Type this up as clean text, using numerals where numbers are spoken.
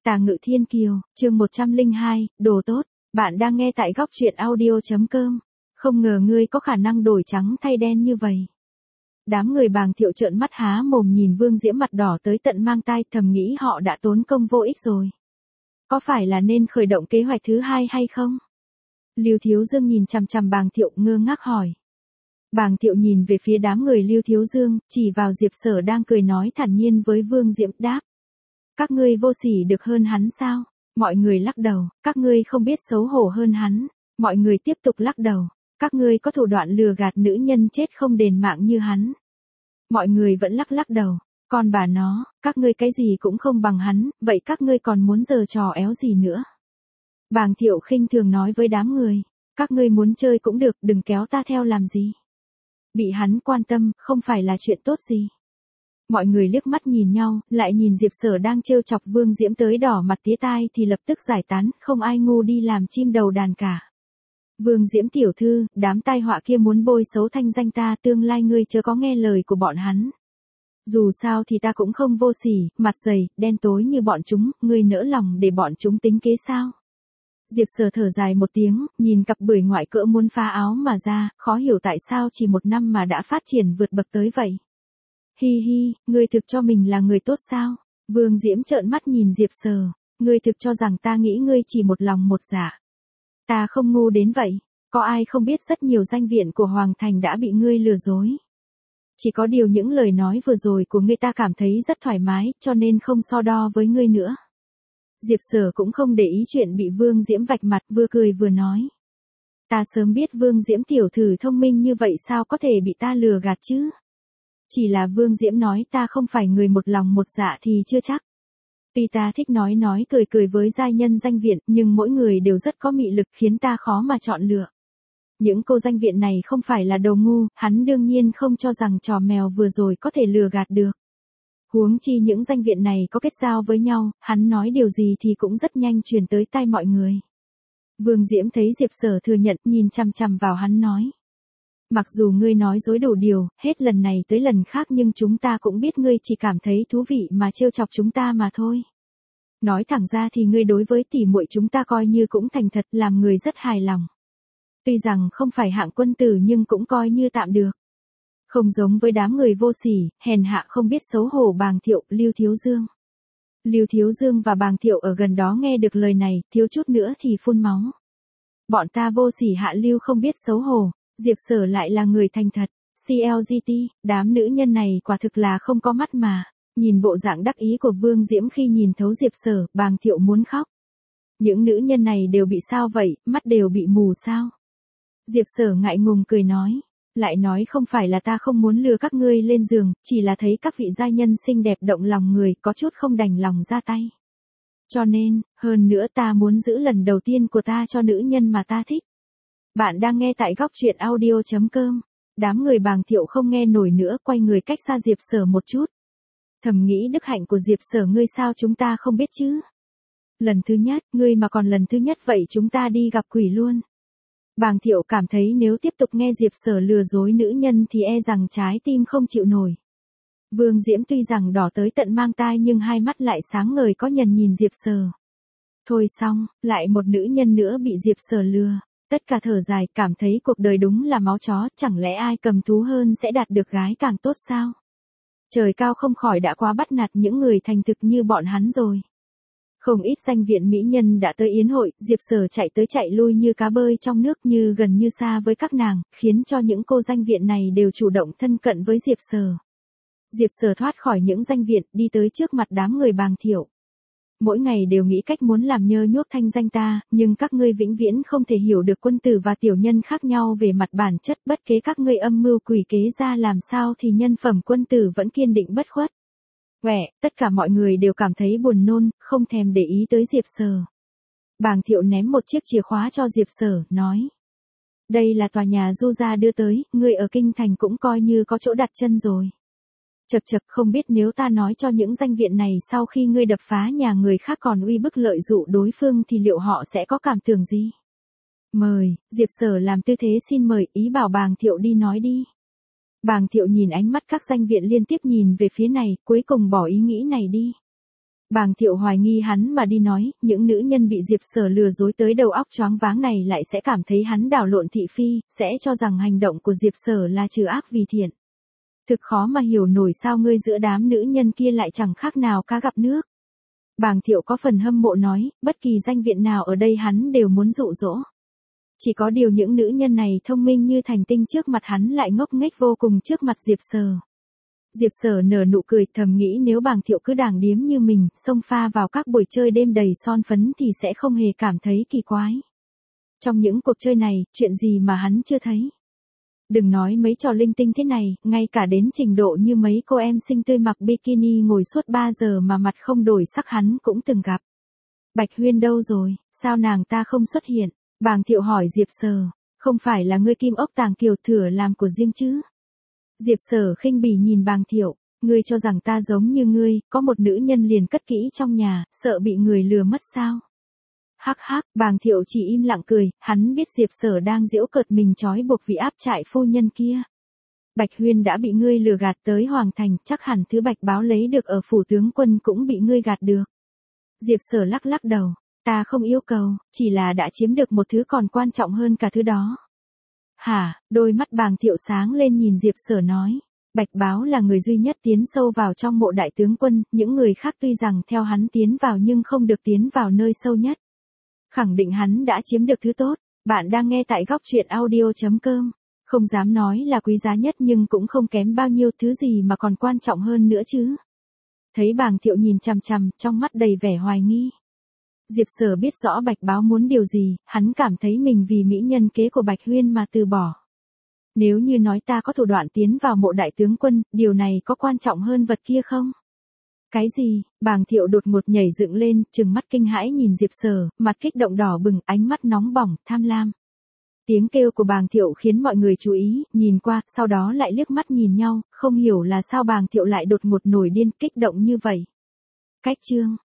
Tà Ngự Thiên Kiều, chương 102, đồ tốt. Bạn đang nghe tại góc truyện audio.com. Không ngờ ngươi có khả năng đổi trắng thay đen như vậy. Đám người Bàng Thiệu trợn mắt há mồm nhìn Vương Diễm mặt đỏ tới tận mang tai, thầm nghĩ họ đã tốn công vô ích rồi. Có phải là nên khởi động kế hoạch thứ hai hay không? Lưu Thiếu Dương nhìn chằm chằm Bàng Thiệu ngơ ngác hỏi. Bàng Thiệu nhìn về phía đám người Lưu Thiếu Dương, chỉ vào Diệp Sở đang cười nói thản nhiên với Vương Diễm, đáp. Các ngươi vô sỉ được hơn hắn sao? Mọi người lắc đầu. Các ngươi không biết xấu hổ hơn hắn. Mọi người tiếp tục lắc đầu. Các ngươi có thủ đoạn lừa gạt nữ nhân chết không đền mạng như hắn. Mọi người vẫn lắc đầu. Còn bà nó, các ngươi cái gì cũng không bằng hắn, vậy các ngươi còn muốn giở trò éo gì nữa? Bàng Thiệu khinh thường nói với đám người. Các ngươi muốn chơi cũng được, đừng kéo ta theo làm gì. Bị hắn quan tâm, không phải là chuyện tốt gì. Mọi người liếc mắt nhìn nhau, lại nhìn Diệp Sở đang trêu chọc Vương Diễm tới đỏ mặt tía tai thì lập tức giải tán, không ai ngu đi làm chim đầu đàn cả. Vương Diễm tiểu thư, đám tai họa kia muốn bôi xấu thanh danh ta, tương lai ngươi chớ có nghe lời của bọn hắn. Dù sao thì ta cũng không vô sỉ, mặt dày, đen tối như bọn chúng, ngươi nỡ lòng để bọn chúng tính kế sao? Diệp Sở thở dài một tiếng, nhìn cặp bưởi ngoại cỡ muốn phá áo mà ra, khó hiểu tại sao chỉ một năm mà đã phát triển vượt bậc tới vậy. Hi hi, ngươi thực cho mình là người tốt sao? Vương Diễm trợn mắt nhìn Diệp Sở, ngươi thực cho rằng ta nghĩ ngươi chỉ một lòng một dạ. Ta không ngu đến vậy, có ai không biết rất nhiều danh viện của Hoàng Thành đã bị ngươi lừa dối. Chỉ có điều những lời nói vừa rồi của ngươi ta cảm thấy rất thoải mái, cho nên không so đo với ngươi nữa. Diệp Sở cũng không để ý chuyện bị Vương Diễm vạch mặt, vừa cười vừa nói. Ta sớm biết Vương Diễm tiểu thư thông minh như vậy sao có thể bị ta lừa gạt chứ? Chỉ là Vương Diễm nói ta không phải người một lòng một dạ thì chưa chắc. Tuy ta thích nói cười với giai nhân danh viện, nhưng mỗi người đều rất có mị lực khiến ta khó mà chọn lựa. Những cô danh viện này không phải là đồ ngu, hắn đương nhiên không cho rằng trò mèo vừa rồi có thể lừa gạt được. Huống chi những danh viện này có kết giao với nhau, hắn nói điều gì thì cũng rất nhanh truyền tới tai mọi người. Vương Diễm thấy Diệp Sở thừa nhận, nhìn chằm chằm vào hắn nói. Mặc dù ngươi nói dối đủ điều, hết lần này tới lần khác nhưng chúng ta cũng biết ngươi chỉ cảm thấy thú vị mà trêu chọc chúng ta mà thôi. Nói thẳng ra thì ngươi đối với tỷ muội chúng ta coi như cũng thành thật, làm người rất hài lòng. Tuy rằng không phải hạng quân tử nhưng cũng coi như tạm được. Không giống với đám người vô sỉ, hèn hạ không biết xấu hổ Bàng Thiệu, Lưu Thiếu Dương. Lưu Thiếu Dương và Bàng Thiệu ở gần đó nghe được lời này, thiếu chút nữa thì phun máu. Bọn ta vô sỉ hạ lưu không biết xấu hổ. Diệp Sở lại là người thành thật, CLGT, đám nữ nhân này quả thực là không có mắt mà. Nhìn bộ dạng đắc ý của Vương Diễm khi nhìn thấu Diệp Sở, Bàng Thiệu muốn khóc. Những nữ nhân này đều bị sao vậy, mắt đều bị mù sao? Diệp Sở ngại ngùng cười nói, lại nói không phải là ta không muốn lừa các ngươi lên giường, chỉ là thấy các vị giai nhân xinh đẹp động lòng người, có chút không đành lòng ra tay. Cho nên, hơn nữa ta muốn giữ lần đầu tiên của ta cho nữ nhân mà ta thích. Bạn đang nghe tại góc truyện audio.com. Đám người Bàng Thiệu không nghe nổi nữa, quay người cách xa Diệp Sở một chút. Thầm nghĩ đức hạnh của Diệp Sở ngươi sao chúng ta không biết chứ? Lần thứ nhất, ngươi mà còn lần thứ nhất vậy chúng ta đi gặp quỷ luôn. Bàng Thiệu cảm thấy nếu tiếp tục nghe Diệp Sở lừa dối nữ nhân thì e rằng trái tim không chịu nổi. Vương Diễm tuy rằng đỏ tới tận mang tai nhưng hai mắt lại sáng ngời có nhần nhìn Diệp Sở. Thôi xong, lại một nữ nhân nữa bị Diệp Sở lừa. Tất cả thở dài, cảm thấy cuộc đời đúng là máu chó, chẳng lẽ ai cầm thú hơn sẽ đạt được gái càng tốt sao? Trời cao không khỏi đã quá bắt nạt những người thành thực như bọn hắn rồi. Không ít danh viện mỹ nhân đã tới yến hội, Diệp Sở chạy tới chạy lui như cá bơi trong nước, như gần như xa với các nàng, khiến cho những cô danh viện này đều chủ động thân cận với Diệp Sở. Diệp Sở thoát khỏi những danh viện, đi tới trước mặt đám người Bàng Thiệu. Mỗi ngày đều nghĩ cách muốn làm nhơ nhuốc thanh danh ta, nhưng các ngươi vĩnh viễn không thể hiểu được quân tử và tiểu nhân khác nhau về mặt bản chất, bất kế các ngươi âm mưu quỷ kế ra làm sao thì nhân phẩm quân tử vẫn kiên định bất khuất. Tất cả mọi người đều cảm thấy buồn nôn, không thèm để ý tới Diệp Sở. Bàng Thiệu ném một chiếc chìa khóa cho Diệp Sở, nói. Đây là tòa nhà Du gia đưa tới, ngươi ở kinh thành cũng coi như có chỗ đặt chân rồi. Chậc không biết nếu ta nói cho những danh viện này sau khi ngươi đập phá nhà người khác còn uy bức lợi dụ đối phương thì liệu họ sẽ có cảm tưởng gì? Mời, Diệp Sở làm tư thế xin mời, ý bảo Bàng Thiệu đi nói đi. Bàng Thiệu nhìn ánh mắt các danh viện liên tiếp nhìn về phía này, cuối cùng bỏ ý nghĩ này đi. Bàng Thiệu hoài nghi hắn mà đi nói, những nữ nhân bị Diệp Sở lừa dối tới đầu óc choáng váng này lại sẽ cảm thấy hắn đảo lộn thị phi, sẽ cho rằng hành động của Diệp Sở là trừ ác vì thiện. Thực khó mà hiểu nổi sao ngươi giữa đám nữ nhân kia lại chẳng khác nào cá gặp nước. Bàng Thiệu có phần hâm mộ nói, bất kỳ danh viện nào ở đây hắn đều muốn dụ dỗ. Chỉ có điều những nữ nhân này thông minh như thành tinh trước mặt hắn lại ngốc nghếch vô cùng trước mặt Diệp Sở. Diệp Sở nở nụ cười thầm nghĩ nếu Bàng Thiệu cứ đàng điếm như mình, xông pha vào các buổi chơi đêm đầy son phấn thì sẽ không hề cảm thấy kỳ quái. Trong những cuộc chơi này, chuyện gì mà hắn chưa thấy. Đừng nói mấy trò linh tinh thế này, ngay cả đến trình độ như mấy cô em xinh tươi mặc bikini ngồi suốt 3 giờ mà mặt không đổi sắc hắn cũng từng gặp. Bạch Huyên đâu rồi, sao nàng ta không xuất hiện? Bàng Thiệu hỏi Diệp Sở, không phải là ngươi kim ốc tàng kiều thừa làm của riêng chứ? Diệp Sở khinh bỉ nhìn Bàng Thiệu, ngươi cho rằng ta giống như ngươi, có một nữ nhân liền cất kỹ trong nhà, sợ bị người lừa mất sao? Hắc hắc, Bàng Thiệu chỉ im lặng cười, hắn biết Diệp Sở đang giễu cợt mình trói buộc vị áp trại phu nhân kia. Bạch Huyên đã bị ngươi lừa gạt tới Hoàng Thành, chắc hẳn thứ Bạch Báo lấy được ở phủ tướng quân cũng bị ngươi gạt được. Diệp Sở lắc lắc đầu, ta không yêu cầu, chỉ là đã chiếm được một thứ còn quan trọng hơn cả thứ đó. Hả, đôi mắt Bàng Thiệu sáng lên nhìn Diệp Sở nói, Bạch Báo là người duy nhất tiến sâu vào trong mộ đại tướng quân, những người khác tuy rằng theo hắn tiến vào nhưng không được tiến vào nơi sâu nhất. Khẳng định hắn đã chiếm được thứ tốt, bạn đang nghe tại góc truyện audio.com. Không dám nói là quý giá nhất nhưng cũng không kém bao nhiêu, thứ gì mà còn quan trọng hơn nữa chứ. Thấy Bàng Thiệu nhìn chằm chằm, trong mắt đầy vẻ hoài nghi. Diệp Sở biết rõ Bạch Báo muốn điều gì, hắn cảm thấy mình vì mỹ nhân kế của Bạch Huyên mà từ bỏ. Nếu như nói ta có thủ đoạn tiến vào mộ đại tướng quân, điều này có quan trọng hơn vật kia không? Cái gì? Bàng Thiệu đột ngột nhảy dựng lên, trừng mắt kinh hãi nhìn Diệp Sở, mặt kích động đỏ bừng, ánh mắt nóng bỏng, tham lam. Tiếng kêu của Bàng Thiệu khiến mọi người chú ý, nhìn qua, sau đó lại liếc mắt nhìn nhau, không hiểu là sao Bàng Thiệu lại đột ngột nổi điên, kích động như vậy. Cách chương